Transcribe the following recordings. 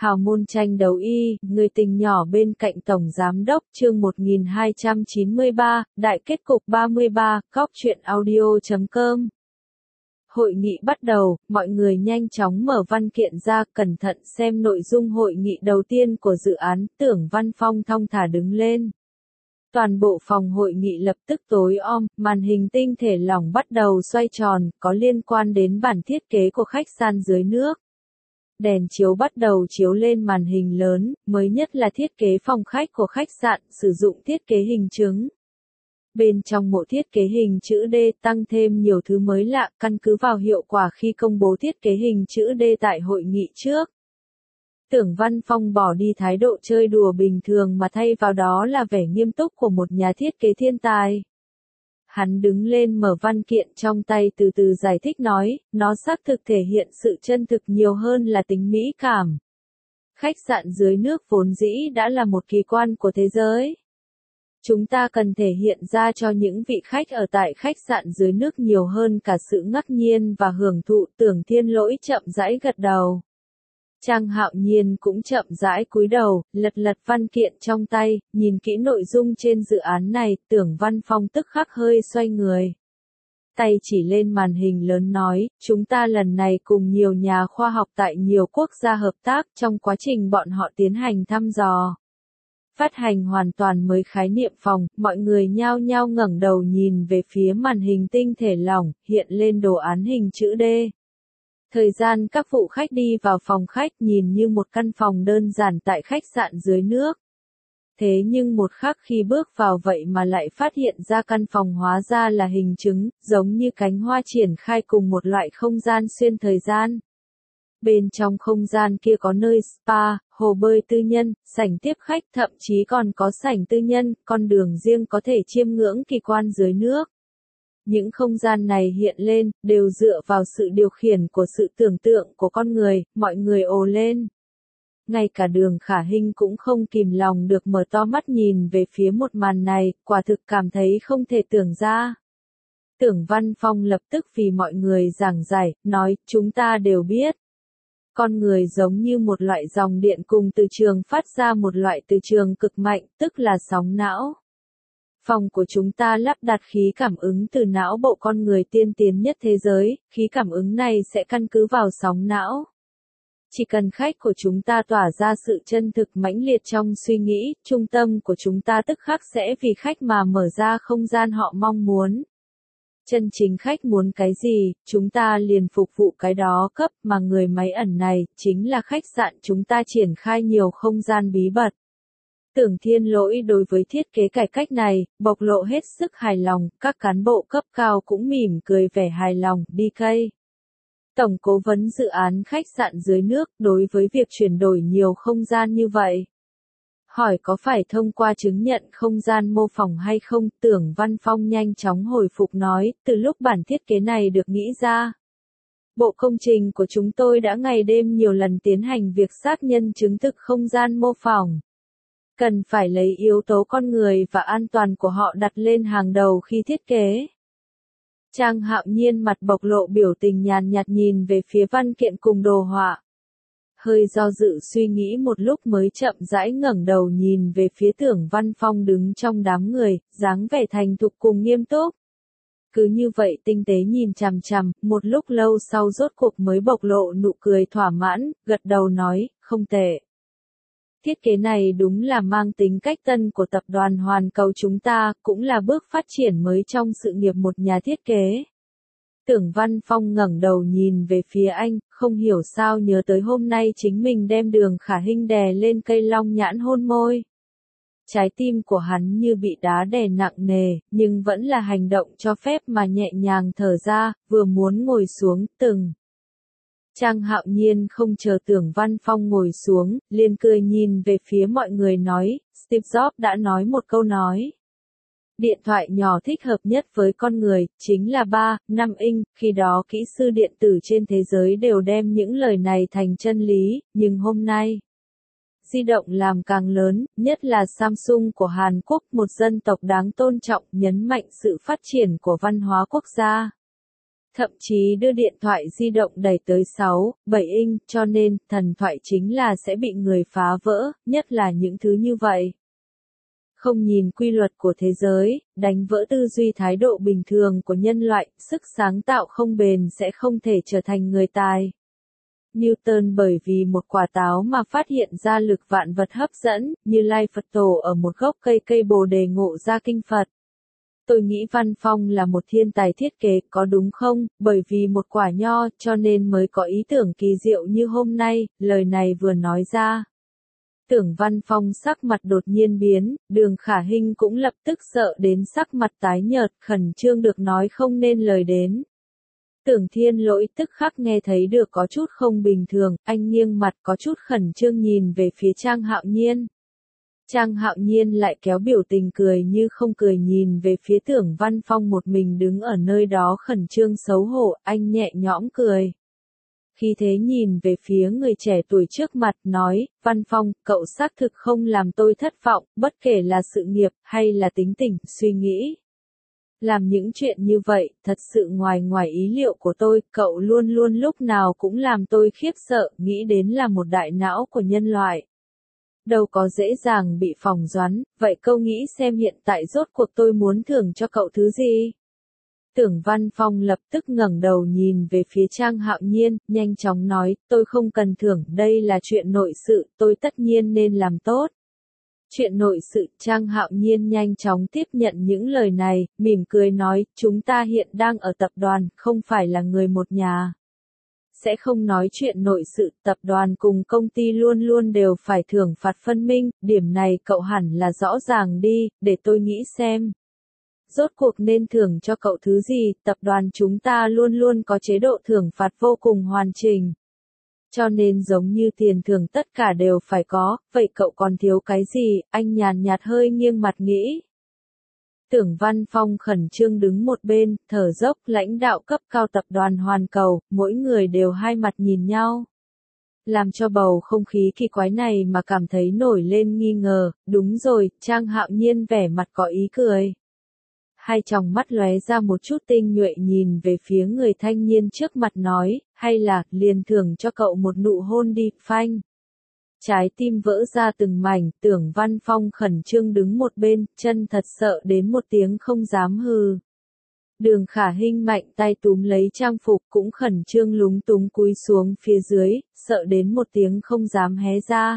Hào môn tranh đấu y, người tình nhỏ bên cạnh Tổng Giám đốc chương 1293, đại kết cục 33, góc truyện audio.com. Hội nghị bắt đầu, mọi người nhanh chóng mở văn kiện ra, cẩn thận xem nội dung hội nghị đầu tiên của dự án. Tưởng Văn Phong thong thả đứng lên. Toàn bộ phòng hội nghị lập tức tối om, màn hình tinh thể lỏng bắt đầu xoay tròn, có liên quan đến bản thiết kế của khách sạn dưới nước. Đèn chiếu bắt đầu chiếu lên màn hình lớn, mới nhất là thiết kế phòng khách của khách sạn, sử dụng thiết kế hình trứng. Bên trong mộ thiết kế hình chữ D tăng thêm nhiều thứ mới lạ, căn cứ vào hiệu quả khi công bố thiết kế hình chữ D tại hội nghị trước. Tưởng Văn Phong bỏ đi thái độ chơi đùa bình thường mà thay vào đó là vẻ nghiêm túc của một nhà thiết kế thiên tài. Hắn đứng lên mở văn kiện trong tay từ từ giải thích nói, nó xác thực thể hiện sự chân thực nhiều hơn là tính mỹ cảm. Khách sạn dưới nước vốn dĩ đã là một kỳ quan của thế giới. Chúng ta cần thể hiện ra cho những vị khách ở tại khách sạn dưới nước nhiều hơn cả sự ngạc nhiên và hưởng thụ. Tưởng Thiên Lỗi chậm rãi gật đầu. Trang Hạo Nhiên cũng chậm rãi cúi đầu, lật văn kiện trong tay, nhìn kỹ nội dung trên dự án này. Tưởng Văn Phong tức khắc hơi xoay người. Tay chỉ lên màn hình lớn nói, chúng ta lần này cùng nhiều nhà khoa học tại nhiều quốc gia hợp tác trong quá trình bọn họ tiến hành thăm dò. Phát hành hoàn toàn mới khái niệm phòng, mọi người nhao nhao ngẩng đầu nhìn về phía màn hình tinh thể lỏng, hiện lên đồ án hình chữ D. Thời gian các phụ khách đi vào phòng khách nhìn như một căn phòng đơn giản tại khách sạn dưới nước. Thế nhưng một khắc khi bước vào vậy mà lại phát hiện ra căn phòng hóa ra là hình trứng, giống như cánh hoa triển khai cùng một loại không gian xuyên thời gian. Bên trong không gian kia có nơi spa, hồ bơi tư nhân, sảnh tiếp khách, thậm chí còn có sảnh tư nhân, con đường riêng có thể chiêm ngưỡng kỳ quan dưới nước. Những không gian này hiện lên, đều dựa vào sự điều khiển của sự tưởng tượng của con người, mọi người ồ lên. Ngay cả Đường Khả Hinh cũng không kìm lòng được mở to mắt nhìn về phía một màn này, quả thực cảm thấy không thể tưởng ra. Tưởng Văn Phong lập tức vì mọi người giảng giải, nói, chúng ta đều biết. Con người giống như một loại dòng điện cùng từ trường phát ra một loại từ trường cực mạnh, tức là sóng não. Phòng của chúng ta lắp đặt khí cảm ứng từ não bộ con người tiên tiến nhất thế giới, khí cảm ứng này sẽ căn cứ vào sóng não. Chỉ cần khách của chúng ta tỏa ra sự chân thực mãnh liệt trong suy nghĩ, trung tâm của chúng ta tức khắc sẽ vì khách mà mở ra không gian họ mong muốn. Chân chính khách muốn cái gì, chúng ta liền phục vụ cái đó cấp, mà người máy ẩn này, chính là khách sạn chúng ta triển khai nhiều không gian bí bật. Tưởng Thiên Lỗi đối với thiết kế cải cách này, bộc lộ hết sức hài lòng, các cán bộ cấp cao cũng mỉm cười vẻ hài lòng. DK, Tổng cố vấn dự án khách sạn dưới nước, đối với việc chuyển đổi nhiều không gian như vậy. Hỏi có phải thông qua chứng nhận không gian mô phỏng hay không? Tưởng Văn Phong nhanh chóng hồi phục nói, từ lúc bản thiết kế này được nghĩ ra. Bộ công trình của chúng tôi đã ngày đêm nhiều lần tiến hành việc xác nhân chứng thực không gian mô phỏng. Cần phải lấy yếu tố con người và an toàn của họ đặt lên hàng đầu khi thiết kế. Trang Hạo Nhiên mặt bộc lộ biểu tình nhàn nhạt nhìn về phía văn kiện cùng đồ họa. Hơi do dự suy nghĩ một lúc mới chậm rãi ngẩng đầu nhìn về phía Tưởng Văn Phong đứng trong đám người, dáng vẻ thành thục cùng nghiêm túc. Cứ như vậy tinh tế nhìn chằm chằm, một lúc lâu sau rốt cuộc mới bộc lộ nụ cười thỏa mãn, gật đầu nói, không tệ. Thiết kế này đúng là mang tính cách tân của tập đoàn Hoàn Cầu chúng ta, cũng là bước phát triển mới trong sự nghiệp một nhà thiết kế. Tưởng Văn Phong ngẩng đầu nhìn về phía anh, không hiểu sao nhớ tới hôm nay chính mình đem Đường Khả Hinh đè lên cây long nhãn hôn môi. Trái tim của hắn như bị đá đè nặng nề, nhưng vẫn là hành động cho phép mà nhẹ nhàng thở ra, vừa muốn ngồi xuống, Trang Hạo Nhiên không chờ Tưởng Văn Phong ngồi xuống, liền cười nhìn về phía mọi người nói, Steve Jobs đã nói một câu nói. Điện thoại nhỏ thích hợp nhất với con người, chính là 3-5 inch, khi đó kỹ sư điện tử trên thế giới đều đem những lời này thành chân lý, nhưng hôm nay, di động làm càng lớn, nhất là Samsung của Hàn Quốc, một dân tộc đáng tôn trọng, nhấn mạnh sự phát triển của văn hóa quốc gia. Thậm chí đưa điện thoại di động đẩy tới 6, 7 inch, cho nên, thần thoại chính là sẽ bị người phá vỡ, nhất là những thứ như vậy. Không nhìn quy luật của thế giới, đánh vỡ tư duy thái độ bình thường của nhân loại, sức sáng tạo không bền sẽ không thể trở thành người tài. Newton bởi vì một quả táo mà phát hiện ra lực vạn vật hấp dẫn, Như Lai Phật Tổ ở một gốc cây bồ đề ngộ ra kinh Phật. Tôi nghĩ Văn Phong là một thiên tài thiết kế, có đúng không? Bởi vì một quả nho, cho nên mới có ý tưởng kỳ diệu như hôm nay, lời này vừa nói ra. Tưởng Văn Phong sắc mặt đột nhiên biến, Đường Khả Hinh cũng lập tức sợ đến sắc mặt tái nhợt, khẩn trương được nói không nên lời đến. Tưởng Thiên Lỗi tức khắc nghe thấy được có chút không bình thường, anh nghiêng mặt có chút khẩn trương nhìn về phía Trang Hạo Nhiên. Trang Hạo Nhiên lại kéo biểu tình cười như không cười nhìn về phía Tưởng Văn Phong một mình đứng ở nơi đó khẩn trương xấu hổ, anh nhẹ nhõm cười. Khi thế nhìn về phía người trẻ tuổi trước mặt nói, Văn Phong, cậu xác thực không làm tôi thất vọng, bất kể là sự nghiệp hay là tính tình, suy nghĩ. Làm những chuyện như vậy, thật sự ngoài ý liệu của tôi, cậu luôn luôn lúc nào cũng làm tôi khiếp sợ, nghĩ đến là một đại não của nhân loại. Đâu có dễ dàng bị phỏng đoán, vậy câu nghĩ xem hiện tại rốt cuộc tôi muốn thưởng cho cậu thứ gì? Tưởng Văn Phong lập tức ngẩng đầu nhìn về phía Trang Hạo Nhiên, nhanh chóng nói, tôi không cần thưởng, đây là chuyện nội sự, tôi tất nhiên nên làm tốt. Chuyện nội sự, Trang Hạo Nhiên nhanh chóng tiếp nhận những lời này, mỉm cười nói, chúng ta hiện đang ở tập đoàn, không phải là người một nhà. Sẽ không nói chuyện nội sự, tập đoàn cùng công ty luôn luôn đều phải thưởng phạt phân minh, điểm này cậu hẳn là rõ ràng đi, để tôi nghĩ xem. Rốt cuộc nên thưởng cho cậu thứ gì, tập đoàn chúng ta luôn luôn có chế độ thưởng phạt vô cùng hoàn chỉnh. Cho nên giống như tiền thưởng tất cả đều phải có, vậy cậu còn thiếu cái gì, anh nhàn nhạt hơi nghiêng mặt nghĩ. Tưởng Văn Phong khẩn trương đứng một bên, thở dốc, lãnh đạo cấp cao tập đoàn Hoàn Cầu, mỗi người đều hai mặt nhìn nhau. Làm cho bầu không khí kỳ quái này mà cảm thấy nổi lên nghi ngờ, đúng rồi, Trang Hạo Nhiên vẻ mặt có ý cười. Hai tròng mắt lóe ra một chút tinh nhuệ nhìn về phía người thanh niên trước mặt nói, hay là, liền thưởng cho cậu một nụ hôn đi, phanh. Trái tim vỡ ra từng mảnh, Tưởng Văn Phong khẩn trương đứng một bên, chân thật sợ đến một tiếng không dám hừ. Đường Khả Hinh mạnh tay túm lấy trang phục cũng khẩn trương lúng túng cúi xuống phía dưới, sợ đến một tiếng không dám hé ra.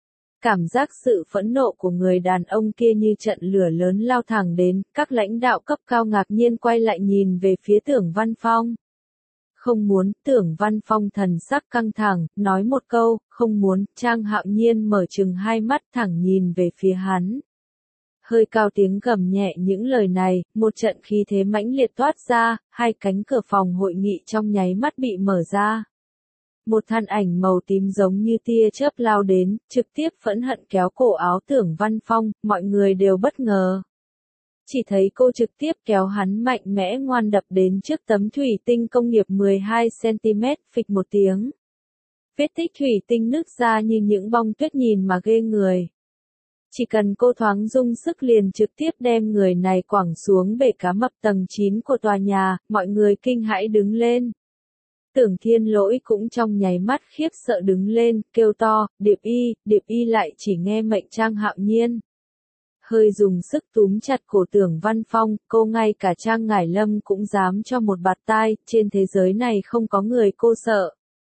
Cảm giác sự phẫn nộ của người đàn ông kia như trận lửa lớn lao thẳng đến, các lãnh đạo cấp cao ngạc nhiên quay lại nhìn về phía Tưởng Văn Phong. Không muốn, Tưởng Văn Phong thần sắc căng thẳng, nói một câu, không muốn, Trang Hạo Nhiên mở trừng hai mắt thẳng nhìn về phía hắn. Hơi cao tiếng gầm nhẹ những lời này, một trận khí thế mãnh liệt toát ra, hai cánh cửa phòng hội nghị trong nháy mắt bị mở ra. Một thân ảnh màu tím giống như tia chớp lao đến, trực tiếp phẫn hận kéo cổ áo Tưởng Văn Phong, mọi người đều bất ngờ. Chỉ thấy cô trực tiếp kéo hắn mạnh mẽ ngoan đập đến trước tấm thủy tinh công nghiệp 12cm, phịch một tiếng. Vết tích thủy tinh nứt ra như những bong tuyết nhìn mà ghê người. Chỉ cần cô thoáng dung sức liền trực tiếp đem người này quẳng xuống bể cá mập tầng 9 của tòa nhà, mọi người kinh hãi đứng lên. Tưởng Thiên Lỗi cũng trong nháy mắt khiếp sợ đứng lên, kêu to, Điệp Y lại chỉ nghe mệnh Trang Hạo Nhiên. Hơi dùng sức túm chặt cổ Tưởng Văn Phong, cô ngay cả Trang Ngải Lâm cũng dám cho một bạt tai, trên thế giới này không có người cô sợ.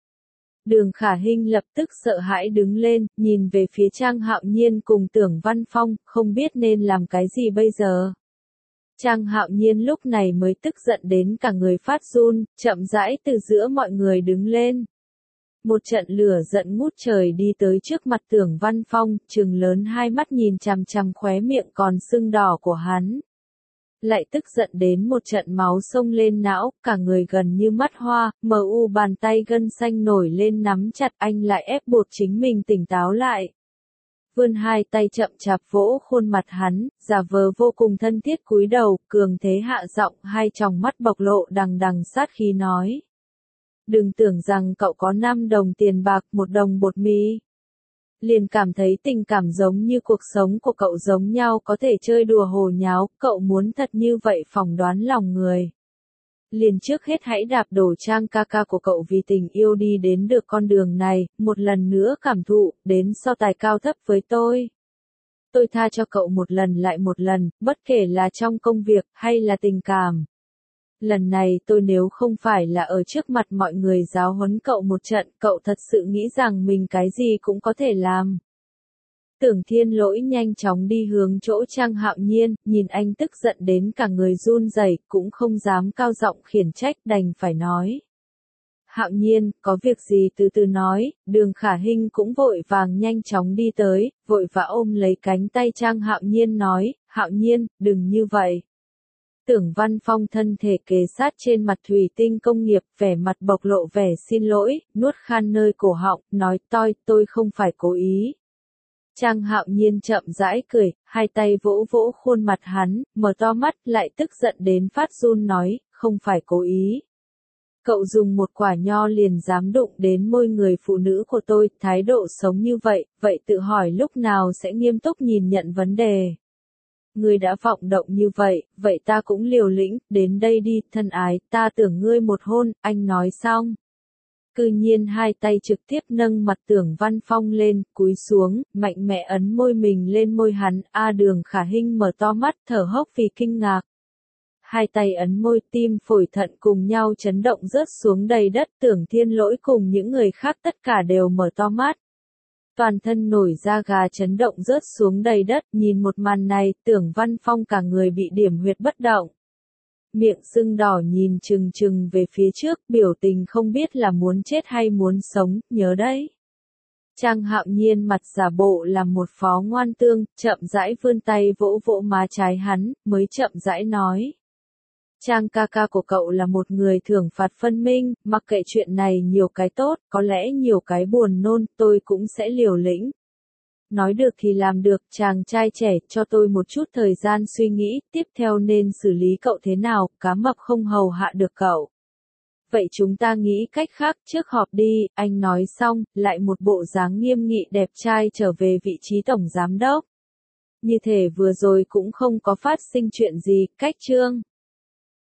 Đường Khả Hinh lập tức sợ hãi đứng lên, nhìn về phía Trang Hạo Nhiên cùng Tưởng Văn Phong, không biết nên làm cái gì bây giờ. Trang Hạo Nhiên lúc này mới tức giận đến cả người phát run, chậm rãi từ giữa mọi người đứng lên. Một trận lửa giận ngút trời đi tới trước mặt Tưởng Văn Phong, trừng lớn hai mắt nhìn chằm chằm khóe miệng còn sưng đỏ của hắn. Lại tức giận đến một trận máu xông lên não, cả người gần như mắt hoa, bàn tay gân xanh nổi lên nắm chặt, anh lại ép buộc chính mình tỉnh táo lại. Vươn hai tay chậm chạp vỗ khuôn mặt hắn, giả vờ vô cùng thân thiết cúi đầu, cường thế hạ giọng, hai tròng mắt bộc lộ đằng đằng sát khí nói. Đừng tưởng rằng cậu có 5 đồng tiền bạc, 1 đồng bột mì. Liền cảm thấy tình cảm giống như cuộc sống của cậu giống nhau có thể chơi đùa hồ nháo, cậu muốn thật như vậy phỏng đoán lòng người. Liền trước hết hãy đạp đổ Trang ca ca của cậu vì tình yêu đi đến được con đường này, một lần nữa cảm thụ, đến so tài cao thấp với tôi. Tôi tha cho cậu một lần lại một lần, bất kể là trong công việc hay là tình cảm. Lần này tôi nếu không phải là ở trước mặt mọi người giáo huấn cậu một trận, cậu thật sự nghĩ rằng mình cái gì cũng có thể làm. Tưởng Thiên Lỗi nhanh chóng đi hướng chỗ Trang Hạo Nhiên, nhìn anh tức giận đến cả người run rẩy, cũng không dám cao giọng khiển trách, đành phải nói. Hạo Nhiên, có việc gì từ từ nói. Đường Khả Hinh cũng vội vàng nhanh chóng đi tới, vội vã ôm lấy cánh tay Trang Hạo Nhiên nói, Hạo Nhiên, đừng như vậy. Tưởng Văn Phong thân thể kề sát trên mặt thủy tinh công nghiệp, vẻ mặt bộc lộ vẻ xin lỗi, nuốt khan nơi cổ họng, nói tôi không phải cố ý. Trang Hạo Nhiên chậm rãi cười, hai tay vỗ vỗ khuôn mặt hắn, mở to mắt lại tức giận đến phát run nói, không phải cố ý. Cậu dùng một quả nho liền dám đụng đến môi người phụ nữ của tôi, thái độ sống như vậy, vậy tự hỏi lúc nào sẽ nghiêm túc nhìn nhận vấn đề. Ngươi đã vọng động như vậy, vậy ta cũng liều lĩnh, đến đây đi, thân ái, ta tưởng ngươi một hôn, anh nói xong. Cư nhiên hai tay trực tiếp nâng mặt Tưởng Văn Phong lên, cúi xuống, mạnh mẽ ấn môi mình lên môi hắn, Đường Khả Hinh mở to mắt, thở hốc vì kinh ngạc. Hai tay ấn môi, tim phổi thận cùng nhau chấn động rớt xuống đầy đất, Tưởng Thiên Lỗi cùng những người khác tất cả đều mở to mắt. Toàn thân nổi da gà chấn động rớt xuống đầy đất, nhìn một màn này, Tưởng Văn Phong cả người bị điểm huyệt bất động. Miệng sưng đỏ nhìn chừng chừng về phía trước, biểu tình không biết là muốn chết hay muốn sống, nhớ đấy. Trang Hạo Nhiên mặt giả bộ làm một phó ngoan tương, chậm rãi vươn tay vỗ vỗ má trái hắn, mới chậm rãi nói. Trang ca ca của cậu là một người thưởng phạt phân minh, mặc kệ chuyện này nhiều cái tốt, có lẽ nhiều cái buồn nôn, tôi cũng sẽ liều lĩnh. Nói được thì làm được, chàng trai trẻ, cho tôi một chút thời gian suy nghĩ, tiếp theo nên xử lý cậu thế nào, cá mập không hầu hạ được cậu. Vậy chúng ta nghĩ cách khác, trước họp đi, anh nói xong, lại một bộ dáng nghiêm nghị đẹp trai trở về vị trí tổng giám đốc. Như thể vừa rồi cũng không có phát sinh chuyện gì, cách chương.